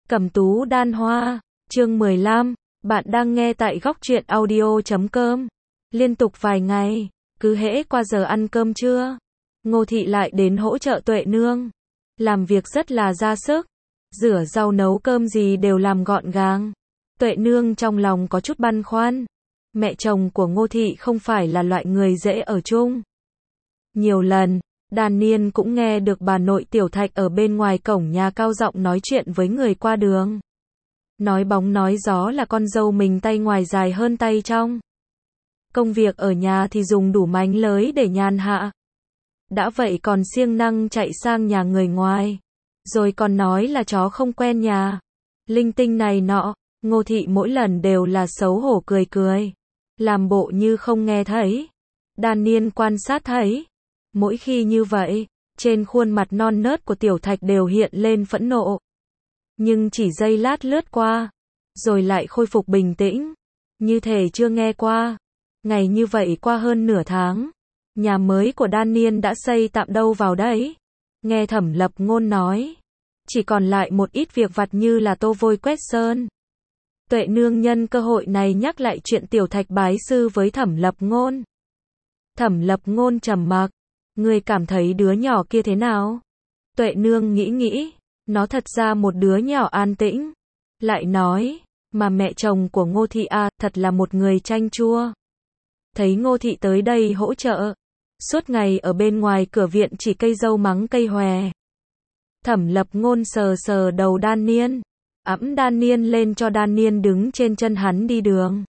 Cẩm tú đan hoa, chương 15, bạn đang nghe tại góc truyện audio.com. Liên tục vài ngày, cứ hễ qua giờ ăn cơm trưa, Ngô Thị lại đến hỗ trợ Tuệ Nương. Làm việc rất là ra sức, rửa rau nấu cơm gì đều làm gọn gàng. Tuệ Nương trong lòng có chút băn khoăn. Mẹ chồng của Ngô Thị không phải là loại người dễ ở chung. Nhiều lần, Đan Niên cũng nghe được bà nội Tiểu Thạch ở bên ngoài cổng nhà cao giọng nói chuyện với người qua đường. Nói bóng nói gió là con dâu mình tay ngoài dài hơn tay trong. Công việc ở nhà thì dùng đủ mánh lới để nhàn hạ. Đã vậy còn siêng năng chạy sang nhà người ngoài. Rồi còn nói là chó không quen nhà. Linh tinh này nọ, Ngô Thị mỗi lần đều là xấu hổ cười cười. Làm bộ như không nghe thấy. Đan Niên quan sát thấy. Mỗi khi như vậy, trên khuôn mặt non nớt của Tiểu Thạch đều hiện lên phẫn nộ. Nhưng chỉ giây lát lướt qua, rồi lại khôi phục bình tĩnh, như thể chưa nghe qua. Ngày như vậy qua hơn nửa tháng, nhà mới của Đan Niên đã xây tạm đâu vào đấy. Nghe Thẩm Lập Ngôn nói, chỉ còn lại một ít việc vặt như là tô vôi quét sơn. Tuệ Nương nhân cơ hội này nhắc lại chuyện Tiểu Thạch bái sư với Thẩm Lập Ngôn. Thẩm Lập Ngôn trầm mặc. Người cảm thấy đứa nhỏ kia thế nào? Tuệ Nương nghĩ, nó thật ra một đứa nhỏ an tĩnh. Lại nói, mà mẹ chồng của Ngô Thị thật là một người chanh chua. Thấy Ngô Thị tới đây hỗ trợ, suốt ngày ở bên ngoài cửa viện chỉ cây dâu mắng cây hòe. Thẩm Lập Ngôn sờ sờ đầu Đan Niên, ẵm Đan Niên lên cho Đan Niên đứng trên chân hắn đi đường.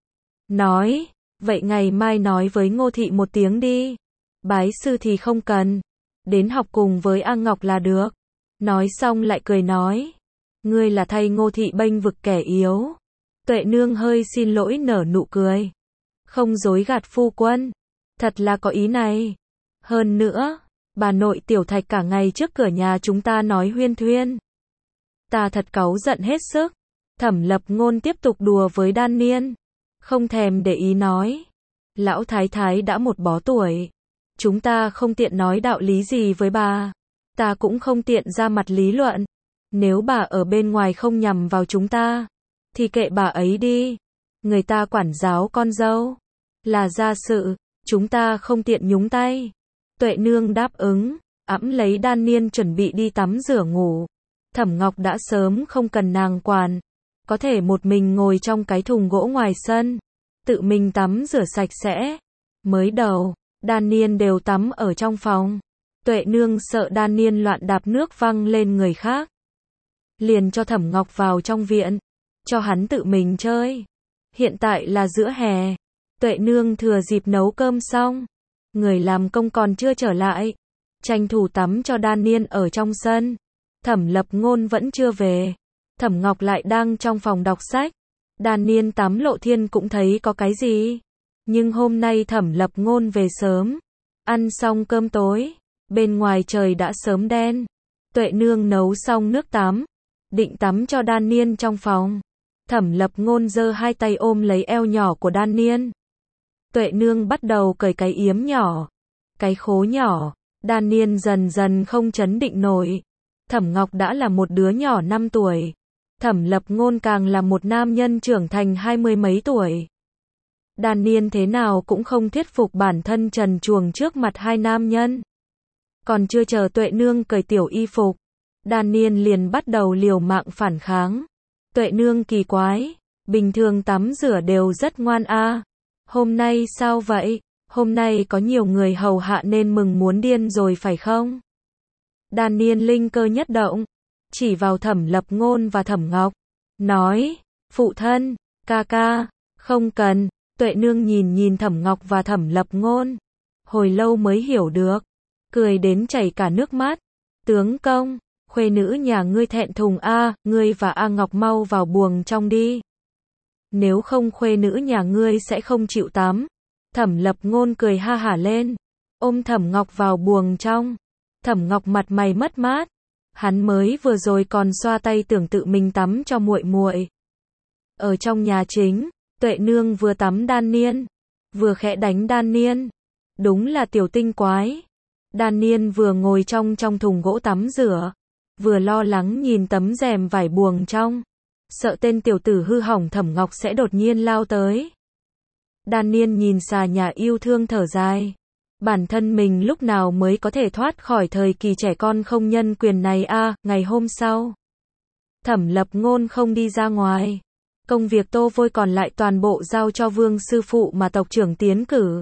Nói, vậy ngày mai nói với Ngô Thị một tiếng đi. Bái sư thì không cần, đến học cùng với A Ngọc là được. Nói xong lại cười nói, ngươi là thay Ngô Thị bênh vực kẻ yếu. Tuệ Nương hơi xin lỗi nở nụ cười. Không dối gạt phu quân, thật là có ý này. Hơn nữa, bà nội Tiểu Thạch cả ngày trước cửa nhà chúng ta nói huyên thuyên. Ta thật cáu giận hết sức. Thẩm Lập Ngôn tiếp tục đùa với Đan Niên, không thèm để ý nói, lão thái thái đã một bó tuổi. Chúng ta không tiện nói đạo lý gì với bà. Ta cũng không tiện ra mặt lý luận. Nếu bà ở bên ngoài không nhằm vào chúng ta, thì kệ bà ấy đi. Người ta quản giáo con dâu là gia sự, chúng ta không tiện nhúng tay. Tuệ Nương đáp ứng, ẵm lấy Đan Niên chuẩn bị đi tắm rửa ngủ. Thẩm Ngọc đã sớm không cần nàng quản, có thể một mình ngồi trong cái thùng gỗ ngoài sân, tự mình tắm rửa sạch sẽ. Mới đầu, Đan Niên đều tắm ở trong phòng. Tuệ Nương sợ Đan Niên loạn đạp nước văng lên người khác, liền cho Thẩm Ngọc vào trong viện, cho hắn tự mình chơi. Hiện tại là giữa hè, Tuệ Nương thừa dịp nấu cơm xong, người làm công còn chưa trở lại, tranh thủ tắm cho Đan Niên ở trong sân. Thẩm Lập Ngôn vẫn chưa về, Thẩm Ngọc lại đang trong phòng đọc sách. Đan Niên tắm Lộ Thiên cũng thấy có cái gì. Nhưng hôm nay Thẩm Lập Ngôn về sớm, ăn xong cơm tối, bên ngoài trời đã sớm đen. Tuệ Nương nấu xong nước tắm, định tắm cho Đan Niên trong phòng. Thẩm Lập Ngôn giơ hai tay ôm lấy eo nhỏ của Đan Niên. Tuệ Nương bắt đầu cởi cái yếm nhỏ, cái khố nhỏ. Đan Niên dần dần không chấn định nổi. Thẩm Ngọc đã là một đứa nhỏ 5 tuổi. Thẩm Lập Ngôn càng là một nam nhân trưởng thành 20 mấy tuổi. Đan Niên thế nào cũng không thuyết phục bản thân trần truồng trước mặt hai nam nhân. Còn chưa chờ Tuệ Nương cởi tiểu y phục, Đan Niên liền bắt đầu liều mạng phản kháng. Tuệ Nương kỳ quái, bình thường tắm rửa đều rất ngoan hôm nay sao vậy? Hôm nay có nhiều người hầu hạ nên mừng muốn điên rồi phải không? Đan Niên linh cơ nhất động, chỉ vào Thẩm Lập Ngôn và Thẩm Ngọc, nói, phụ thân, ca ca, không cần. Tuệ Nương nhìn Thẩm Ngọc và Thẩm Lập Ngôn, hồi lâu mới hiểu được, cười đến chảy cả nước mắt. Tướng công, khuê nữ nhà ngươi thẹn thùng ngươi và A Ngọc mau vào buồng trong đi. Nếu không khuê nữ nhà ngươi sẽ không chịu tắm. Thẩm Lập Ngôn cười ha hả lên, ôm Thẩm Ngọc vào buồng trong. Thẩm Ngọc mặt mày mất mát, hắn mới vừa rồi còn xoa tay tưởng tự mình tắm cho muội muội. Ở trong nhà chính, Tuệ Nương vừa tắm Đan Niên, vừa khẽ đánh Đan Niên. Đúng là tiểu tinh quái. Đan Niên vừa ngồi trong thùng gỗ tắm rửa, vừa lo lắng nhìn tấm rèm vải buồng trong, sợ tên tiểu tử hư hỏng Thẩm Ngọc sẽ đột nhiên lao tới. Đan Niên nhìn xà nhà yêu thương thở dài. Bản thân mình lúc nào mới có thể thoát khỏi thời kỳ trẻ con không nhân quyền này a. Ngày hôm sau, Thẩm Lập Ngôn không đi ra ngoài. Công việc tô vôi còn lại toàn bộ giao cho Vương sư phụ mà tộc trưởng tiến cử.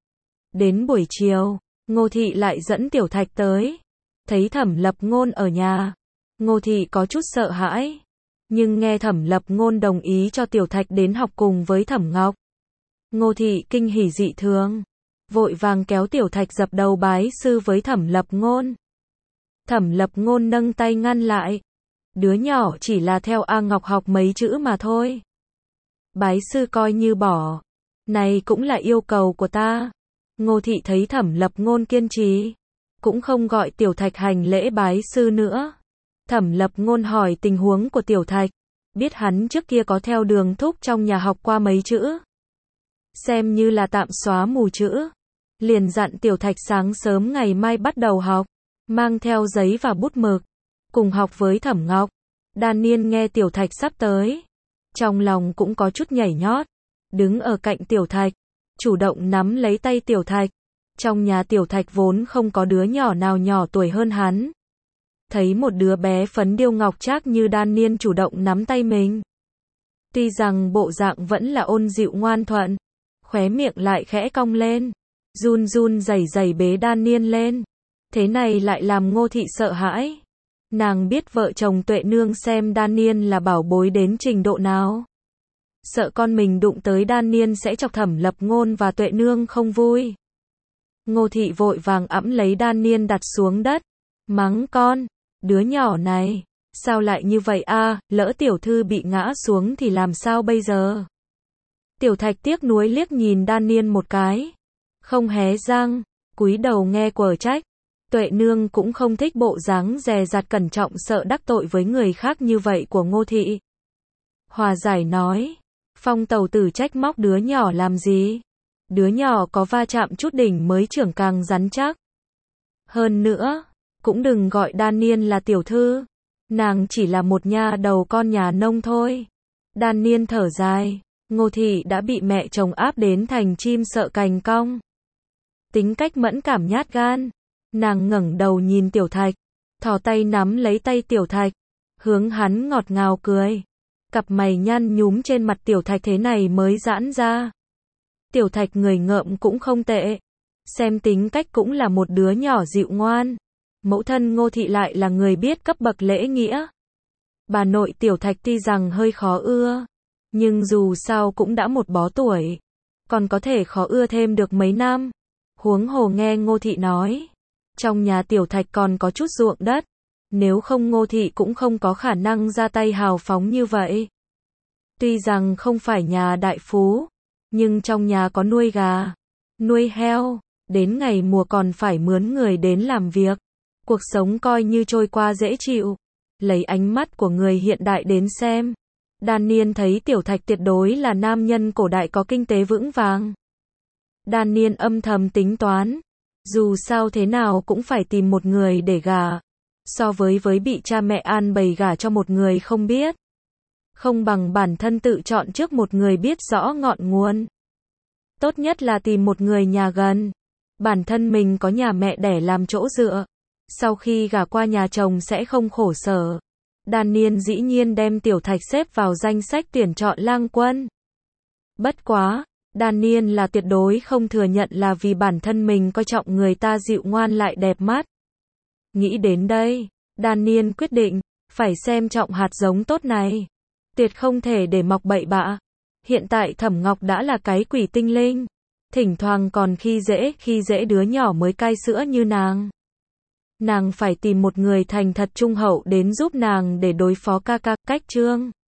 Đến buổi chiều, Ngô Thị lại dẫn Tiểu Thạch tới. Thấy Thẩm Lập Ngôn ở nhà, Ngô Thị có chút sợ hãi. Nhưng nghe Thẩm Lập Ngôn đồng ý cho Tiểu Thạch đến học cùng với Thẩm Ngọc, Ngô Thị kinh hỉ dị thường, vội vàng kéo Tiểu Thạch dập đầu bái sư với Thẩm Lập Ngôn. Thẩm Lập Ngôn nâng tay ngăn lại. Đứa nhỏ chỉ là theo A Ngọc học mấy chữ mà thôi. Bái sư coi như bỏ. Này cũng là yêu cầu của ta. Ngô Thị thấy Thẩm Lập Ngôn kiên trì, cũng không gọi Tiểu Thạch hành lễ bái sư nữa. Thẩm Lập Ngôn hỏi tình huống của Tiểu Thạch, biết hắn trước kia có theo Đường thúc trong nhà học qua mấy chữ, xem như là tạm xóa mù chữ. Liền dặn Tiểu Thạch sáng sớm ngày mai bắt đầu học, mang theo giấy và bút mực, cùng học với Thẩm Ngọc. Đan Niên nghe Tiểu Thạch sắp tới, trong lòng cũng có chút nhảy nhót, đứng ở cạnh Tiểu Thạch, chủ động nắm lấy tay Tiểu Thạch. Trong nhà Tiểu Thạch vốn không có đứa nhỏ nào nhỏ tuổi hơn hắn. Thấy một đứa bé phấn điêu ngọc trác như Đan Niên chủ động nắm tay mình, tuy rằng bộ dạng vẫn là ôn dịu ngoan thuận, khóe miệng lại khẽ cong lên, run run rẩy rẩy bế Đan Niên lên. Thế này lại làm Ngô Thị sợ hãi. Nàng biết vợ chồng Tuệ Nương xem Đan Niên là bảo bối đến trình độ nào. Sợ con mình đụng tới Đan Niên sẽ chọc Thẩm Lập Ngôn và Tuệ Nương không vui. Ngô Thị vội vàng ẵm lấy Đan Niên đặt xuống đất, mắng con, đứa nhỏ này, sao lại như vậy a, lỡ tiểu thư bị ngã xuống thì làm sao bây giờ? Tiểu Thạch tiếc nuối liếc nhìn Đan Niên một cái, không hé răng, cúi đầu nghe quở trách. Tuệ Nương cũng không thích bộ dáng dè dặt cẩn trọng sợ đắc tội với người khác như vậy của Ngô Thị. Hòa giải nói, Phong tẩu tử trách móc đứa nhỏ làm gì? Đứa nhỏ có va chạm chút đỉnh mới trưởng càng rắn chắc. Hơn nữa, cũng đừng gọi Đan Niên là tiểu thư. Nàng chỉ là một nha đầu con nhà nông thôi. Đan Niên thở dài, Ngô Thị đã bị mẹ chồng áp đến thành chim sợ cành cong. Tính cách mẫn cảm nhát gan. Nàng ngẩng đầu nhìn Tiểu Thạch, thò tay nắm lấy tay Tiểu Thạch, hướng hắn ngọt ngào cười. Cặp mày nhăn nhúm trên mặt Tiểu Thạch thế này mới giãn ra. Tiểu Thạch người ngợm cũng không tệ, xem tính cách cũng là một đứa nhỏ dịu ngoan. Mẫu thân Ngô Thị lại là người biết cấp bậc lễ nghĩa. Bà nội Tiểu Thạch tuy rằng hơi khó ưa, nhưng dù sao cũng đã một bó tuổi, còn có thể khó ưa thêm được mấy năm. Huống hồ nghe Ngô Thị nói, trong nhà Tiểu Thạch còn có chút ruộng đất, nếu không Ngô Thị cũng không có khả năng ra tay hào phóng như vậy. Tuy rằng không phải nhà đại phú, nhưng trong nhà có nuôi gà, nuôi heo, đến ngày mùa còn phải mướn người đến làm việc. Cuộc sống coi như trôi qua dễ chịu. Lấy ánh mắt của người hiện đại đến xem, Đan Niên thấy Tiểu Thạch tuyệt đối là nam nhân cổ đại có kinh tế vững vàng. Đan Niên âm thầm tính toán, dù sao thế nào cũng phải tìm một người để gả, so với bị cha mẹ an bày gả cho một người không biết, không bằng bản thân tự chọn trước một người biết rõ ngọn nguồn. Tốt nhất là tìm một người nhà gần, bản thân mình có nhà mẹ đẻ làm chỗ dựa, sau khi gả qua nhà chồng sẽ không khổ sở. Đan Niên dĩ nhiên đem Tiểu Thạch xếp vào danh sách tuyển chọn lang quân. Bất quá, Đan Niên là tuyệt đối không thừa nhận là vì bản thân mình coi trọng người ta dịu ngoan lại đẹp mắt. Nghĩ đến đây, Đan Niên quyết định, phải xem trọng hạt giống tốt này. Tuyệt không thể để mọc bậy bạ. Hiện tại Thẩm Ngọc đã là cái quỷ tinh linh, thỉnh thoảng còn khi dễ đứa nhỏ mới cai sữa như nàng. Nàng phải tìm một người thành thật trung hậu đến giúp nàng để đối phó ca. Cách chương